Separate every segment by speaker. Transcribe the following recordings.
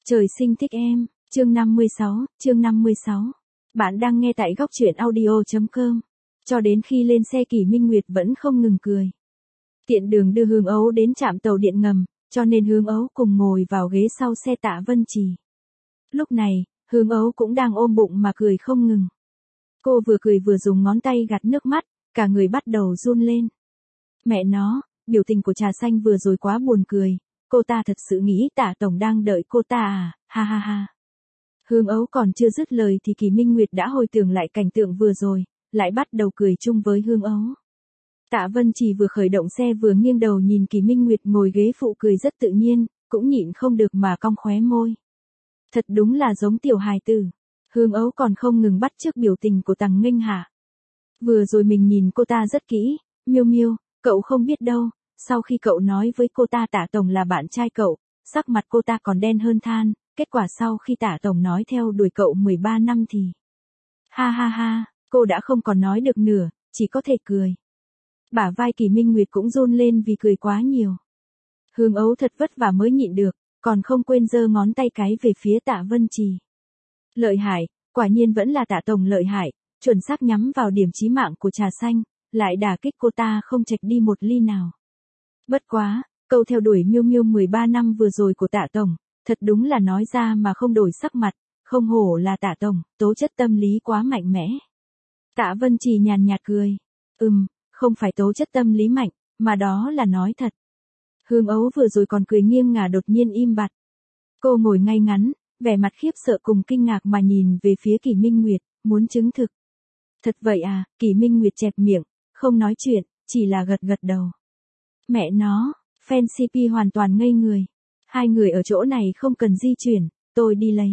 Speaker 1: Trời sinh thích em, chương 56. Bạn đang nghe tại góc truyện audio.com. Cho đến khi lên xe Kỷ Minh Nguyệt vẫn không ngừng cười. Tiện đường đưa Hương Ấu đến trạm tàu điện ngầm, cho nên Hương Ấu cùng ngồi vào ghế sau xe Tạ Vân Trì. Lúc này, Hương Ấu cũng đang ôm bụng mà cười không ngừng. Cô vừa cười vừa dùng ngón tay gạt nước mắt, cả người bắt đầu run lên. Mẹ nó, biểu tình của Trà Xanh vừa rồi quá buồn cười. Cô ta thật sự nghĩ Tạ Tổng đang đợi cô ta à, ha ha ha. Hương Ấu còn chưa dứt lời thì Kỷ Minh Nguyệt đã hồi tưởng lại cảnh tượng vừa rồi, lại bắt đầu cười chung với Hương Ấu. Tạ Vân Trì vừa khởi động xe vừa nghiêng đầu nhìn Kỷ Minh Nguyệt ngồi ghế phụ cười rất tự nhiên, cũng nhịn không được mà cong khóe môi. Thật đúng là giống tiểu hài tử. Hương Ấu còn không ngừng bắt chước biểu tình của Tằng Nghênh Hạ. Vừa rồi mình nhìn cô ta rất kỹ, Miêu Miêu, cậu không biết đâu. Sau khi cậu nói với cô ta Tạ Tổng là bạn trai cậu, sắc mặt cô ta còn đen hơn than, kết quả sau khi Tạ Tổng nói theo đuổi cậu 13 năm thì... Ha ha ha, cô đã không còn nói được nữa, chỉ có thể cười. Bả vai Kỷ Minh Nguyệt cũng run lên vì cười quá nhiều. Hương Ấu thật vất vả mới nhịn được, còn không quên giơ ngón tay cái về phía Tạ Vân Trì. Lợi hại, quả nhiên vẫn là Tạ Tổng lợi hại, chuẩn xác nhắm vào điểm chí mạng của Trà Xanh, lại đả kích cô ta không chệch đi một ly nào. Bất quá, câu theo đuổi Miêu Miêu 13 năm vừa rồi của Tạ Tổng, thật đúng là nói ra mà không đổi sắc mặt, không hổ là Tạ Tổng, tố chất tâm lý quá mạnh mẽ. Tạ Vân Trì nhàn nhạt cười. Không phải tố chất tâm lý mạnh, mà đó là nói thật. Hương Ấu vừa rồi còn cười nghiêng ngả đột nhiên im bặt. Cô ngồi ngay ngắn, vẻ mặt khiếp sợ cùng kinh ngạc mà nhìn về phía Kỷ Minh Nguyệt, muốn chứng thực. Thật vậy à, Kỷ Minh Nguyệt chẹp miệng, không nói chuyện, chỉ là gật gật đầu. Mẹ nó, fan CP hoàn toàn ngây người. Hai người ở chỗ này không cần di chuyển, tôi đi lấy.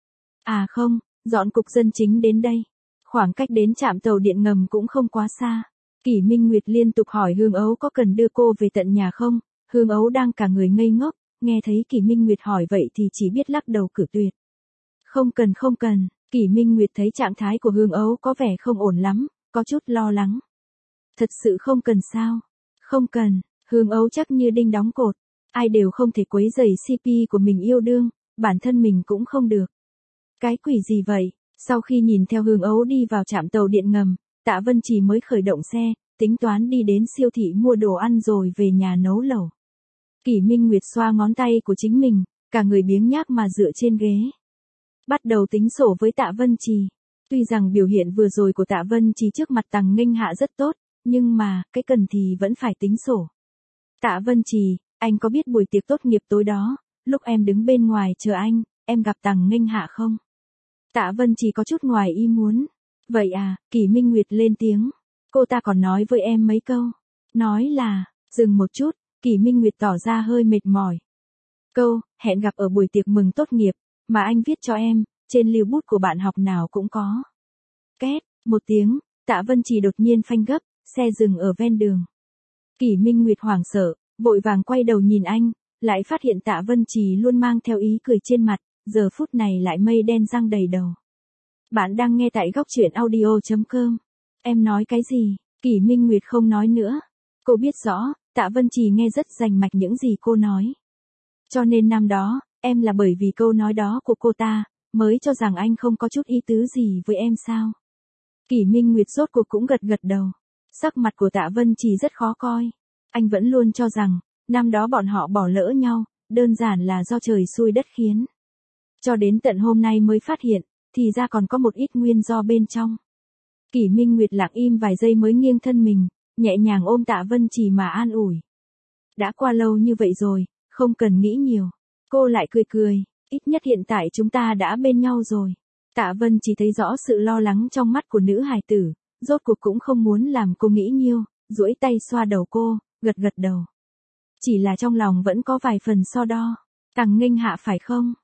Speaker 1: À không, dọn cục dân chính đến đây. Khoảng cách đến trạm tàu điện ngầm cũng không quá xa. Kỷ Minh Nguyệt liên tục hỏi Hương Ấu có cần đưa cô về tận nhà không? Hương Ấu đang cả người ngây ngốc, nghe thấy Kỷ Minh Nguyệt hỏi vậy thì chỉ biết lắc đầu cự tuyệt. Không cần. Kỷ Minh Nguyệt thấy trạng thái của Hương Ấu có vẻ không ổn lắm, có chút lo lắng. Thật sự không cần sao? Không cần. Hương Ấu chắc như đinh đóng cột, ai đều không thể quấy rầy CP của mình yêu đương, bản thân mình cũng không được. Cái quỷ gì vậy? Sau khi nhìn theo Hương Ấu đi vào trạm tàu điện ngầm, Tạ Vân Trì mới khởi động xe, tính toán đi đến siêu thị mua đồ ăn rồi về nhà nấu lẩu. Kỷ Minh Nguyệt xoa ngón tay của chính mình, cả người biếng nhác mà dựa trên ghế. Bắt đầu tính sổ với Tạ Vân Trì. Tuy rằng biểu hiện vừa rồi của Tạ Vân Trì trước mặt Tằng Nghênh Hạ rất tốt, nhưng mà, cái cần thì vẫn phải tính sổ. Tạ Vân Trì, anh có biết buổi tiệc tốt nghiệp tối đó, lúc em đứng bên ngoài chờ anh, em gặp Tằng Nghênh Hạ không? Tạ Vân Trì có chút ngoài ý muốn. Vậy à, Kỷ Minh Nguyệt lên tiếng. Cô ta còn nói với em mấy câu. Nói là, dừng một chút, Kỷ Minh Nguyệt tỏ ra hơi mệt mỏi. Câu, hẹn gặp ở buổi tiệc mừng tốt nghiệp, mà anh viết cho em, trên lưu bút của bạn học nào cũng có. Két, một tiếng, Tạ Vân Trì đột nhiên phanh gấp, xe dừng ở ven đường. Kỷ Minh Nguyệt hoảng sợ, vội vàng quay đầu nhìn anh, lại phát hiện Tạ Vân Trì luôn mang theo ý cười trên mặt, giờ phút này lại mây đen răng đầy đầu. Bạn đang nghe tại góc truyện audio.com. Em nói cái gì? Kỷ Minh Nguyệt không nói nữa. Cô biết rõ, Tạ Vân Trì nghe rất rành mạch những gì cô nói. Cho nên năm đó, em là bởi vì câu nói đó của cô ta, mới cho rằng anh không có chút ý tứ gì với em sao? Kỷ Minh Nguyệt rốt cuộc cũng gật gật đầu. Sắc mặt của Tạ Vân Trì rất khó coi. Anh vẫn luôn cho rằng, năm đó bọn họ bỏ lỡ nhau, đơn giản là do trời xui đất khiến. Cho đến tận hôm nay mới phát hiện, thì ra còn có một ít nguyên do bên trong. Kỷ Minh Nguyệt lặng im vài giây mới nghiêng thân mình, nhẹ nhàng ôm Tạ Vân Trì mà an ủi. Đã qua lâu như vậy rồi, không cần nghĩ nhiều. Cô lại cười, ít nhất hiện tại chúng ta đã bên nhau rồi. Tạ Vân Trì thấy rõ sự lo lắng trong mắt của nữ hài tử, rốt cuộc cũng không muốn làm cô nghĩ nhiều, duỗi tay xoa đầu cô, gật gật đầu. Chỉ là trong lòng vẫn có vài phần so đo. Tằng Nghênh Hạ phải không?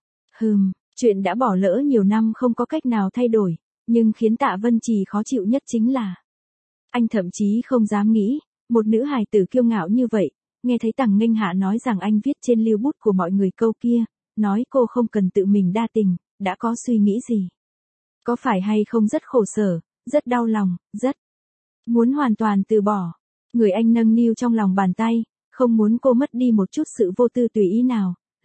Speaker 1: Chuyện đã bỏ lỡ nhiều năm không có cách nào thay đổi, nhưng khiến Tạ Vân Trì khó chịu nhất chính là anh thậm chí không dám nghĩ, một nữ hài tử kiêu ngạo như vậy, nghe thấy Tằng Nghênh Hạ nói rằng anh viết trên lưu bút của mọi người câu kia, nói cô không cần tự mình đa tình, đã có suy nghĩ gì? Có phải hay không rất khổ sở, rất đau lòng, rất muốn hoàn toàn từ bỏ. Người anh nâng niu trong lòng bàn tay, không muốn cô mất đi một chút sự vô tư tùy ý nào,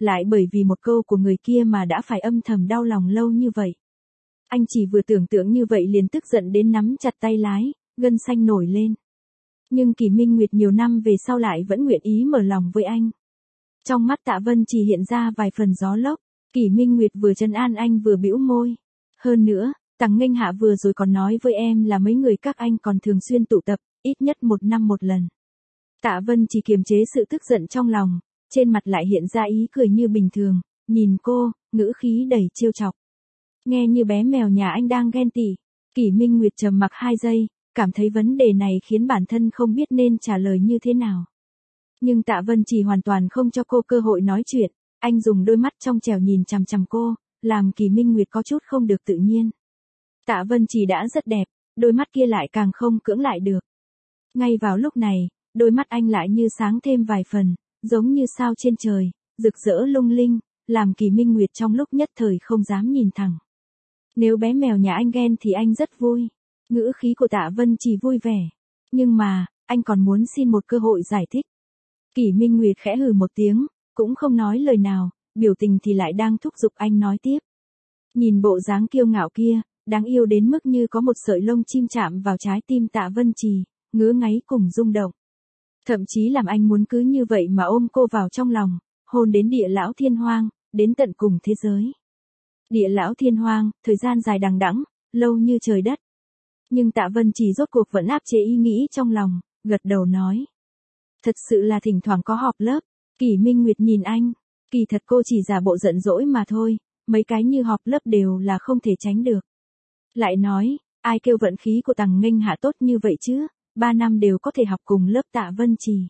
Speaker 1: lại bởi vì một câu của người kia mà đã phải âm thầm đau lòng lâu như vậy. Anh chỉ vừa tưởng tượng như vậy liền tức giận đến nắm chặt tay lái, gân xanh nổi lên. Nhưng Kỷ Minh Nguyệt nhiều năm về sau lại vẫn nguyện ý mở lòng với anh. Trong mắt Tạ Vân Trì hiện ra vài phần gió lốc, Kỷ Minh Nguyệt vừa trấn an anh vừa bĩu môi. Hơn nữa, Tằng Nghênh Hạ vừa rồi còn nói với em là mấy người các anh còn thường xuyên tụ tập, ít nhất 1 năm 1 lần. Tạ Vân Trì kiềm chế sự tức giận trong lòng, trên mặt lại hiện ra ý cười như bình thường, nhìn cô, ngữ khí đầy trêu chọc. Nghe như bé mèo nhà anh đang ghen tị. Kỷ Minh Nguyệt trầm mặc 2 giây, cảm thấy vấn đề này khiến bản thân không biết nên trả lời như thế nào. Nhưng Tạ Vân Trì hoàn toàn không cho cô cơ hội nói chuyện, anh dùng đôi mắt trong trẻo nhìn chằm chằm cô, làm Kỷ Minh Nguyệt có chút không được tự nhiên. Tạ Vân Trì đã rất đẹp, đôi mắt kia lại càng không cưỡng lại được. Ngay vào lúc này, đôi mắt anh lại như sáng thêm vài phần, giống như sao trên trời, rực rỡ lung linh, làm Kỷ Minh Nguyệt trong lúc nhất thời không dám nhìn thẳng. Nếu bé mèo nhà anh ghen thì anh rất vui. Ngữ khí của Tạ Vân Trì vui vẻ. Nhưng mà, anh còn muốn xin một cơ hội giải thích. Kỷ Minh Nguyệt khẽ hừ một tiếng, cũng không nói lời nào, biểu tình thì lại đang thúc giục anh nói tiếp. Nhìn bộ dáng kiêu ngạo kia, đáng yêu đến mức như có một sợi lông chim chạm vào trái tim Tạ Vân Trì, ngứa ngáy cùng rung động. Thậm chí làm anh muốn cứ như vậy mà ôm cô vào trong lòng, hôn đến địa lão thiên hoang, đến tận cùng thế giới. Địa lão thiên hoang, thời gian dài đằng đẵng, lâu như trời đất. Nhưng Tạ Vân Trì rốt cuộc vẫn áp chế ý nghĩ trong lòng, gật đầu nói. Thật sự là thỉnh thoảng có họp lớp. Kỷ Minh Nguyệt nhìn anh, kỳ thật cô chỉ giả bộ giận dỗi mà thôi, mấy cái như họp lớp đều là không thể tránh được. Lại nói, ai kêu vận khí của Tằng Nghênh Hạ tốt như vậy chứ, 3 năm đều có thể học cùng lớp Tạ Vân Trì.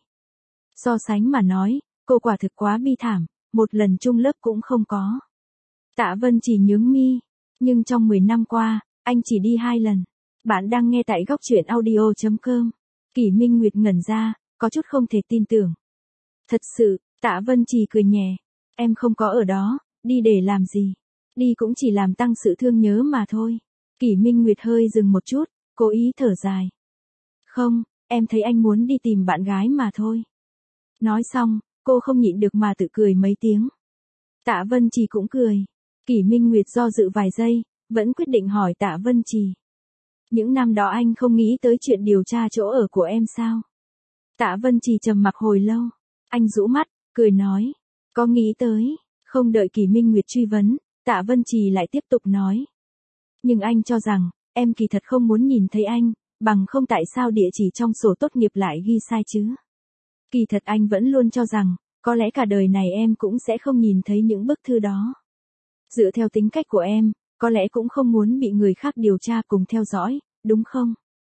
Speaker 1: So sánh mà nói, cô quả thực quá bi thảm, một lần chung lớp cũng không có. Tạ Vân Trì nhướng mi, nhưng trong 10 năm qua, anh chỉ đi 2 lần. Bạn đang nghe tại góc truyện audio.com. Kỷ Minh Nguyệt ngẩn ra, có chút không thể tin tưởng. Thật sự, Tạ Vân Trì cười nhẹ. Em không có ở đó, đi để làm gì? Đi cũng chỉ làm tăng sự thương nhớ mà thôi. Kỷ Minh Nguyệt hơi dừng một chút, cố ý thở dài. Không, em thấy anh muốn đi tìm bạn gái mà thôi. Nói xong, cô không nhịn được mà tự cười mấy tiếng. Tạ Vân Trì cũng cười. Kỷ Minh Nguyệt do dự vài giây, vẫn quyết định hỏi Tạ Vân Trì. Những năm đó anh không nghĩ tới chuyện điều tra chỗ ở của em sao? Tạ Vân Trì trầm mặc hồi lâu. Anh rũ mắt, cười nói. Có nghĩ tới. Không đợi Kỷ Minh Nguyệt truy vấn, Tạ Vân Trì lại tiếp tục nói. Nhưng anh cho rằng, em kỳ thật không muốn nhìn thấy anh, bằng không tại sao địa chỉ trong sổ tốt nghiệp lại ghi sai chứ? Kỳ thật anh vẫn luôn cho rằng, có lẽ cả đời này em cũng sẽ không nhìn thấy những bức thư đó. Dựa theo tính cách của em, có lẽ cũng không muốn bị người khác điều tra cùng theo dõi, đúng không?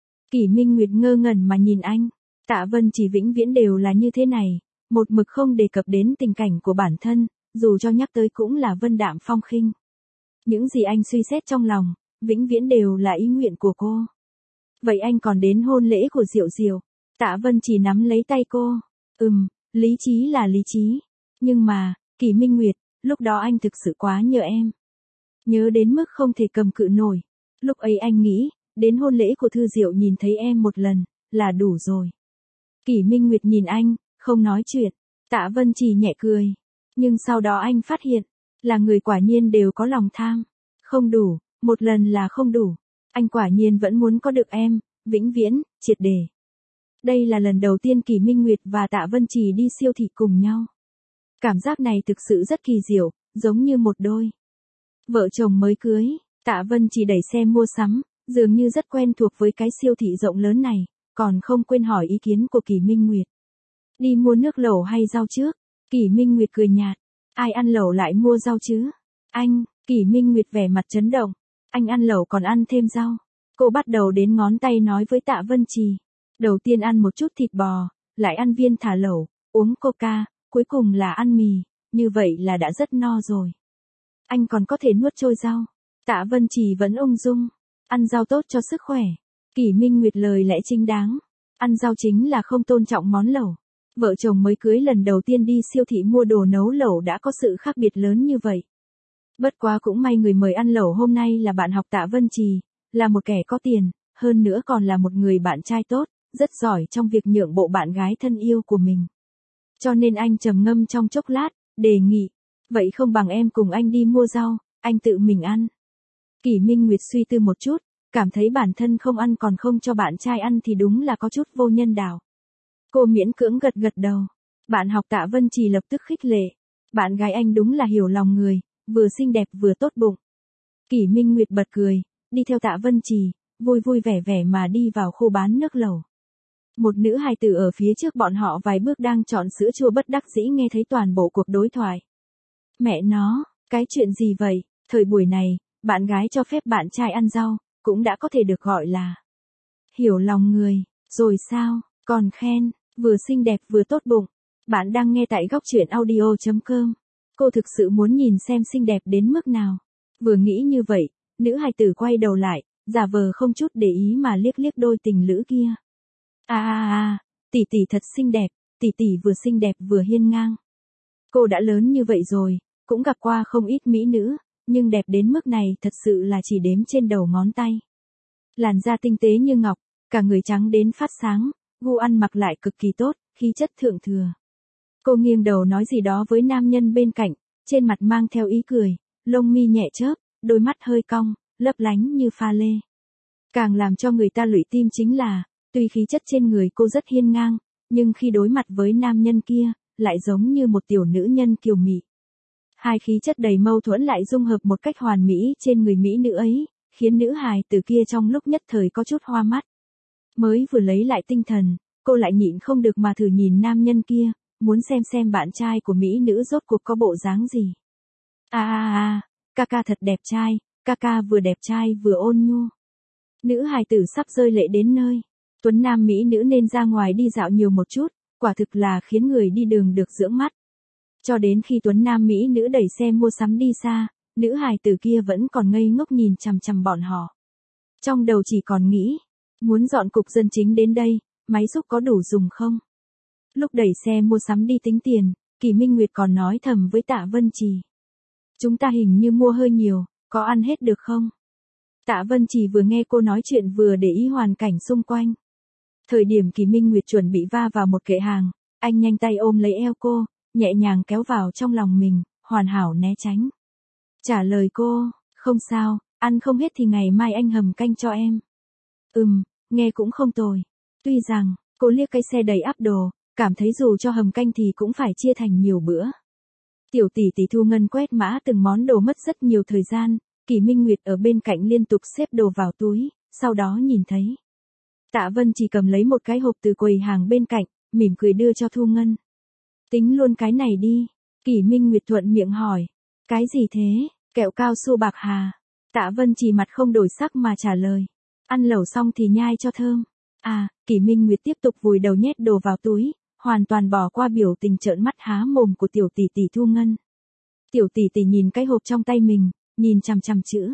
Speaker 1: Kỷ Minh Nguyệt ngơ ngẩn mà nhìn anh. Tạ Vân Trì vĩnh viễn đều là như thế này, một mực không đề cập đến tình cảnh của bản thân, dù cho nhắc tới cũng là vân đạm phong khinh. Những gì anh suy xét trong lòng, vĩnh viễn đều là ý nguyện của cô. Vậy anh còn đến hôn lễ của Diệu Diệu? Tạ Vân Trì nắm lấy tay cô. Lý trí là lý trí. Nhưng mà, Kỷ Minh Nguyệt, lúc đó anh thực sự quá nhớ em. Nhớ đến mức không thể cầm cự nổi. Lúc ấy anh nghĩ, đến hôn lễ của Thư Diệu nhìn thấy em một lần, là đủ rồi. Kỷ Minh Nguyệt nhìn anh, không nói chuyện. Tạ Vân Trì nhẹ cười. Nhưng sau đó anh phát hiện, là người quả nhiên đều có lòng tham. Không đủ, một lần là không đủ. Anh quả nhiên vẫn muốn có được em, vĩnh viễn, triệt để. Đây là lần đầu tiên Kỷ Minh Nguyệt và Tạ Vân Trì đi siêu thị cùng nhau. Cảm giác này thực sự rất kỳ diệu, giống như một đôi vợ chồng mới cưới. Tạ Vân Trì đẩy xe mua sắm, dường như rất quen thuộc với cái siêu thị rộng lớn này, còn không quên hỏi ý kiến của Kỷ Minh Nguyệt. Đi mua nước lẩu hay rau trước? Kỷ Minh Nguyệt cười nhạt. Ai ăn lẩu lại mua rau chứ? Anh. Kỷ Minh Nguyệt vẻ mặt chấn động. Anh ăn lẩu còn ăn thêm rau. Cô bắt đầu đến ngón tay nói với Tạ Vân Trì. Đầu tiên ăn một chút thịt bò, lại ăn viên thả lẩu, uống coca, cuối cùng là ăn mì, như vậy là đã rất no rồi. Anh còn có thể nuốt trôi rau. Tạ Vân Trì vẫn ung dung. Ăn rau tốt cho sức khỏe. Kỷ Minh Nguyệt lời lẽ chính đáng. Ăn rau chính là không tôn trọng món lẩu. Vợ chồng mới cưới lần đầu tiên đi siêu thị mua đồ nấu lẩu đã có sự khác biệt lớn như vậy. Bất quá cũng may người mời ăn lẩu hôm nay là bạn học Tạ Vân Trì, là một kẻ có tiền, hơn nữa còn là một người bạn trai tốt, rất giỏi trong việc nhượng bộ bạn gái thân yêu của mình. Cho nên anh trầm ngâm trong chốc lát, đề nghị, Vậy không bằng em cùng anh đi mua rau, anh tự mình ăn. Kỷ Minh Nguyệt suy tư một chút, cảm thấy bản thân không ăn còn không cho bạn trai ăn thì đúng là có chút vô nhân đạo. Cô miễn cưỡng gật gật đầu. Bạn học Tạ Vân Trì lập tức khích lệ. Bạn gái anh đúng là hiểu lòng người, vừa xinh đẹp vừa tốt bụng. Kỷ Minh Nguyệt bật cười, đi theo Tạ Vân Trì, vui vui vẻ vẻ mà đi vào khu bán nước lẩu. Một nữ hài tử ở phía trước bọn họ vài bước đang chọn sữa chua bất đắc dĩ nghe thấy toàn bộ cuộc đối thoại. Mẹ nó, cái chuyện gì vậy? Thời buổi này, bạn gái cho phép bạn trai ăn rau, cũng đã có thể được gọi là hiểu lòng người, rồi sao, còn khen, vừa xinh đẹp vừa tốt bụng. Bạn đang nghe tại góc truyện audio.com. Cô thực sự muốn nhìn xem xinh đẹp đến mức nào. Vừa nghĩ như vậy, nữ hài tử quay đầu lại, giả vờ không chút để ý mà liếc liếc đôi tình lữ kia. Tỷ tỷ thật xinh đẹp, tỷ tỷ vừa xinh đẹp vừa hiên ngang. Cô đã lớn như vậy rồi, cũng gặp qua không ít mỹ nữ, nhưng đẹp đến mức này thật sự là chỉ đếm trên đầu ngón tay. Làn da tinh tế như ngọc, cả người trắng đến phát sáng, gu ăn mặc lại cực kỳ tốt, khí chất thượng thừa. Cô nghiêng đầu nói gì đó với nam nhân bên cạnh, trên mặt mang theo ý cười, lông mi nhẹ chớp, đôi mắt hơi cong, lấp lánh như pha lê. Càng làm cho người ta lụy tim chính là, tuy khí chất trên người cô rất hiên ngang, nhưng khi đối mặt với nam nhân kia, lại giống như một tiểu nữ nhân kiều mị. Hai khí chất đầy mâu thuẫn lại dung hợp một cách hoàn mỹ trên người mỹ nữ ấy, khiến nữ hài từ kia trong lúc nhất thời có chút hoa mắt. Mới vừa lấy lại tinh thần, cô lại nhịn không được mà thử nhìn nam nhân kia, muốn xem bạn trai của mỹ nữ rốt cuộc có bộ dáng gì. Ca ca thật đẹp trai, ca ca vừa đẹp trai vừa ôn nhu. Nữ hài tử sắp rơi lệ đến nơi. Tuấn nam mỹ nữ nên ra ngoài đi dạo nhiều một chút, quả thực là khiến người đi đường được dưỡng mắt. Cho đến khi Tuấn nam mỹ nữ đẩy xe mua sắm đi xa, nữ hài tử kia vẫn còn ngây ngốc nhìn chằm chằm bọn họ. Trong đầu chỉ còn nghĩ, muốn dọn cục dân chính đến đây, máy xúc có đủ dùng không? Lúc đẩy xe mua sắm đi tính tiền, Kỷ Minh Nguyệt còn nói thầm với Tạ Vân Trì. Chúng ta hình như mua hơi nhiều, có ăn hết được không? Tạ Vân Trì vừa nghe cô nói chuyện vừa để ý hoàn cảnh xung quanh. Thời điểm Kỷ Minh Nguyệt chuẩn bị va vào một kệ hàng, anh nhanh tay ôm lấy eo cô, nhẹ nhàng kéo vào trong lòng mình, hoàn hảo né tránh. Trả lời cô, không sao, ăn không hết thì ngày mai anh hầm canh cho em. Nghe cũng không tồi. Tuy rằng, cô liếc cái xe đầy ắp đồ, cảm thấy dù cho hầm canh thì cũng phải chia thành nhiều bữa. Tiểu tỷ tỷ Thu Ngân quét mã từng món đồ mất rất nhiều thời gian, Kỷ Minh Nguyệt ở bên cạnh liên tục xếp đồ vào túi, sau đó nhìn thấy. Tạ Vân chỉ cầm lấy một cái hộp từ quầy hàng bên cạnh, mỉm cười đưa cho Thu Ngân. Tính luôn cái này đi, Kỷ Minh Nguyệt thuận miệng hỏi. Cái gì thế, kẹo cao su bạc hà? Tạ Vân chỉ mặt không đổi sắc mà trả lời. Ăn lẩu xong thì nhai cho thơm. Kỷ Minh Nguyệt tiếp tục vùi đầu nhét đồ vào túi, hoàn toàn bỏ qua biểu tình trợn mắt há mồm của tiểu tỷ tỷ Thu Ngân. Tiểu tỷ tỷ nhìn cái hộp trong tay mình, nhìn chằm chằm chữ.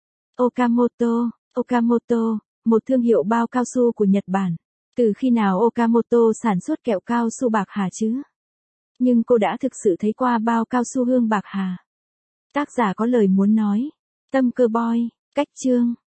Speaker 1: Okamoto, một thương hiệu bao cao su của Nhật Bản. Từ khi nào Okamoto sản xuất kẹo cao su bạc hà chứ? Nhưng cô đã thực sự thấy qua bao cao su hương bạc hà. Tác giả có lời muốn nói. Tâm cơ boy, cách chương.